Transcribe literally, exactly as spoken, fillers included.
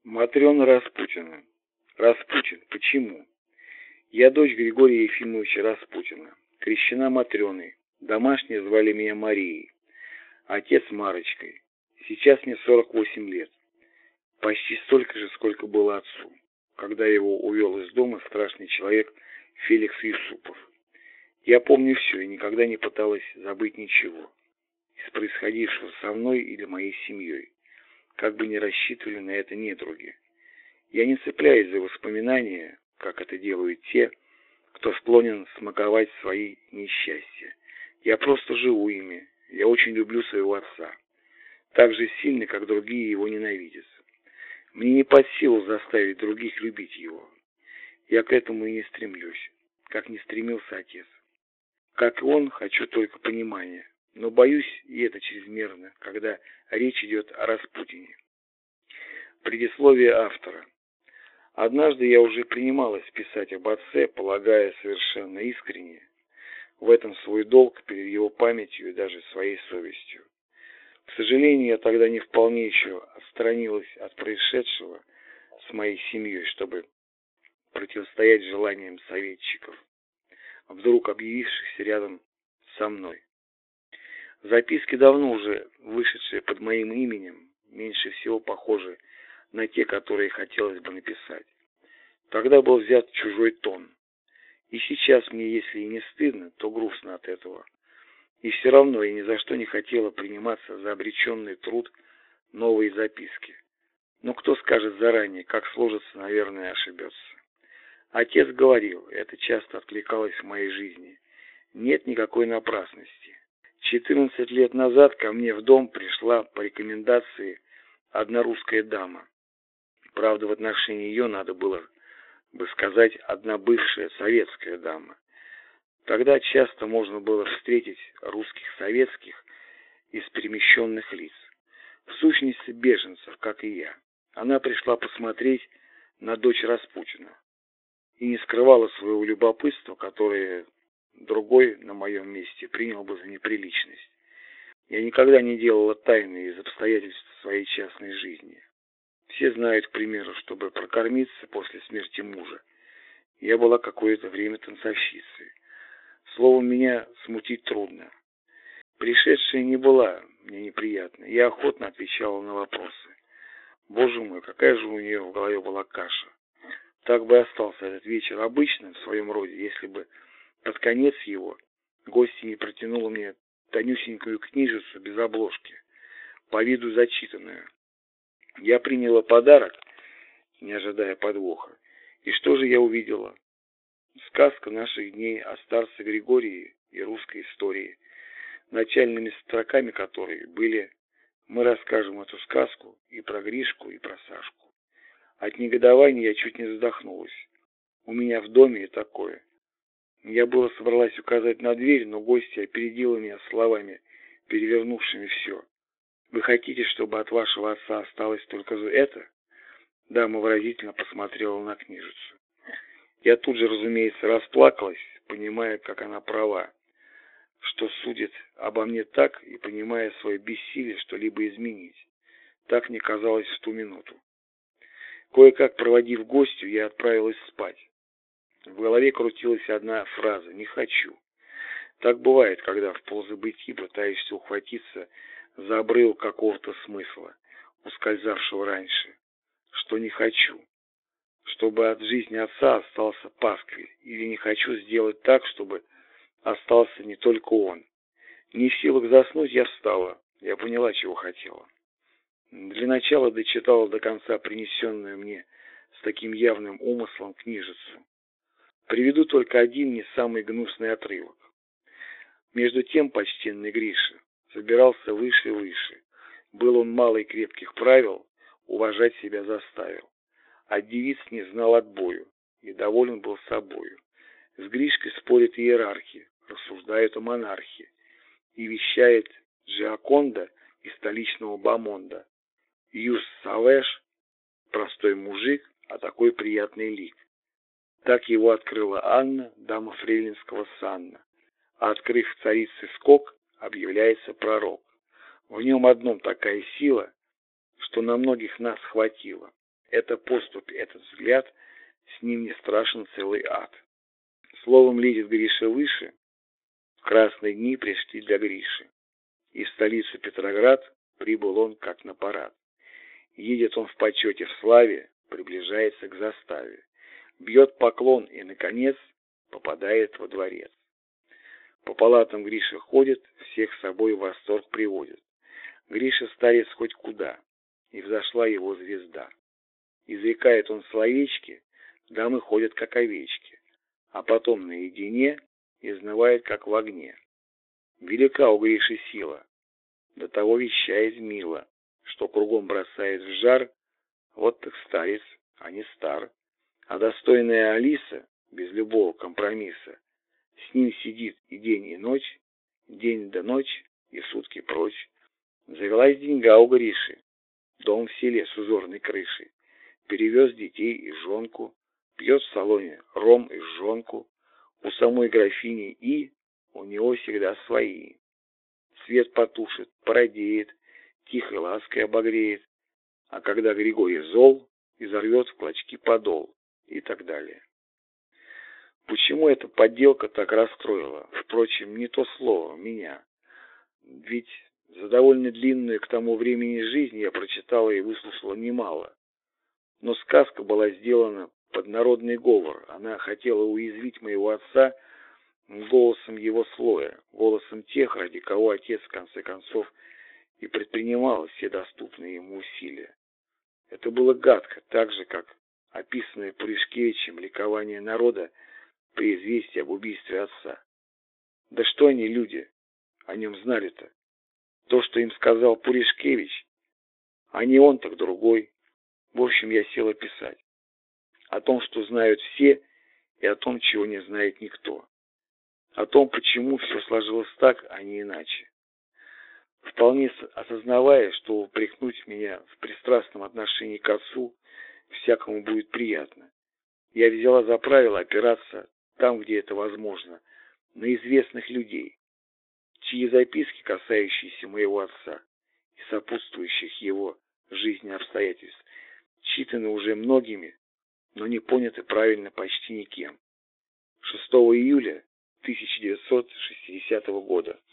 Матрена Распутина. Распутин. Почему? Я дочь Григория Ефимовича Распутина, крещена Матреной. Домашние звали меня Марией, отец Марочкой. Сейчас мне сорок восемь лет. Почти столько же, сколько было отцу, когда его увел из дома страшный человек Феликс Юсупов. Я помню все и никогда не пыталась забыть ничего из происходившего со мной или моей семьей, как бы ни рассчитывали на это недруги. Я не цепляюсь за воспоминания, как это делают те, кто склонен смаковать свои несчастья. Я просто живу ими. Я очень люблю своего отца. Так же сильно, как другие его ненавидят. Мне не под силу заставить других любить его. Я к этому и не стремлюсь, как не стремился отец. Как и он, хочу только понимания. Но боюсь, и это чрезмерно, когда речь идет о Распутине. Предисловие автора. Однажды я уже принималась писать об отце, полагая совершенно искренне в этом свой долг перед его памятью и даже своей совестью. К сожалению, я тогда не вполне еще отстранилась от происшедшего с моей семьей, чтобы противостоять желаниям советчиков, вдруг объявившихся рядом со мной. Записки, давно уже вышедшие под моим именем, меньше всего похожи на те, которые хотелось бы написать. Тогда был взят чужой тон. И сейчас мне, если и не стыдно, то грустно от этого. И все равно я ни за что не хотела приниматься за обреченный труд новой записки. Но кто скажет заранее, как сложится, наверное, ошибется. Отец говорил, это часто откликалось в моей жизни. Нет никакой напрасности. четырнадцать лет назад ко мне в дом пришла по рекомендации одна русская дама. Правда, в отношении ее надо было бы сказать одна бывшая советская дама. Тогда часто можно было встретить русских советских из перемещенных лиц. В сущности, беженцев, как и я. Она пришла посмотреть на дочь Распутина и не скрывала своего любопытства, которое другой на моем месте принял бы за неприличность. Я никогда не делала тайны из обстоятельств своей частной жизни. Все знают, к примеру, чтобы прокормиться после смерти мужа, я была какое-то время танцовщицей. Словом, меня смутить трудно. Пришедшая не была мне неприятна. Я охотно отвечала на вопросы. Боже мой, какая же у нее в голове была каша. Так бы остался этот вечер обычным в своем роде, если бы под конец его гостья не протянула мне тонюсенькую книжицу без обложки, по виду зачитанную. Я приняла подарок, не ожидая подвоха. И что же я увидела? Сказка наших дней о старце Григории и русской истории, начальными строками которой были: мы расскажем эту сказку и про Гришку, и про Сашку. От негодования я чуть не задохнулась. У меня в доме и такое. Я было собралась указать на дверь, но гостья опередила меня словами, перевернувшими все. Вы хотите, чтобы от вашего отца осталось только это? Дама выразительно посмотрела на книжицу. Я тут же, разумеется, расплакалась, понимая, как она права, что судит обо мне так, и понимая свое бессилие что-либо изменить. Так мне казалось в ту минуту. Кое-как проводив гостью, я отправилась спать. В голове крутилась одна фраза: «Не хочу». Так бывает, когда в полузабытии пытаешься ухватиться за обрыв какого-то смысла, ускользавшего раньше. Что не хочу. Чтобы от жизни отца остался пасквиль. Или не хочу сделать так, чтобы остался не только он. Не в силах заснуть, я встала. Я поняла, чего хотела. Для начала дочитала до конца принесенную мне с таким явным умыслом книжицу. Приведу только один не самый гнусный отрывок. Между тем почтенный Гриша забирался выше и выше. Был он малый крепких правил, уважать себя заставил. От девиц не знал отбою и доволен был собою. С Гришкой спорят иерархи, рассуждают о монархии. И вещает Джиаконда из столичного бомонда. Юс Савеш, простой мужик, а такой приятный лик. Так его открыла Анна, дама фрейлинского санна. А открыв царицы скок, объявляется пророк. В нем одном такая сила, что на многих нас хватило. эта поступь, этот взгляд, с ним не страшен целый ад. Словом, лезет Гриша выше, в красные дни пришли для Гриши. И в столицу Петроград прибыл он как на парад. Едет он в почете, в славе, приближается к заставе. Бьет поклон и, наконец, попадает во дворец. По палатам Гриша ходит, всех с собой в восторг приводит. Гриша старец хоть куда, и взошла его звезда. Изрекает он словечки, дамы ходят как овечки, а потом наедине изнывает как в огне. Велика у Гриши сила, до того вещает мило, что кругом бросает в жар, вот так старец, а не стар. А достойная Алиса, без любого компромисса, с ним сидит и день, и ночь, день да ночь, и сутки прочь. Завелась деньга у Гриши, дом в селе с узорной крышей, перевез детей и жонку, пьет в салоне ром и жонку, у самой графини и у него всегда свои. Свет потушит, породеет, тихой лаской обогреет, а когда Григорий зол, изорвет в клочки подол и так далее. Почему эта подделка так расстроила? Впрочем, не то слово, меня. Ведь за довольно длинную к тому времени жизнь я прочитала и выслушала немало. Но сказка была сделана под народный говор. Она хотела уязвить моего отца голосом его слоя, голосом тех, ради кого отец, в конце концов, и предпринимал все доступные ему усилия. Это было гадко, так же, как описанное Пуришкевичем ликование народа при известии об убийстве отца. Да что они, люди, о нем знали-то? То, что им сказал Пуришкевич, а не он, так другой. В общем, я села писать. О том, что знают все, и о том, чего не знает никто. О том, почему все сложилось так, а не иначе. Вполне осознавая, что упрекнуть меня в пристрастном отношении к отцу всякому будет приятно, я взяла за правило опираться там, где это возможно, на известных людей, чьи записки, касающиеся моего отца и сопутствующих его жизни обстоятельств, читаны уже многими, но не поняты правильно почти никем. шестого июля тысяча девятьсот шестидесятого года.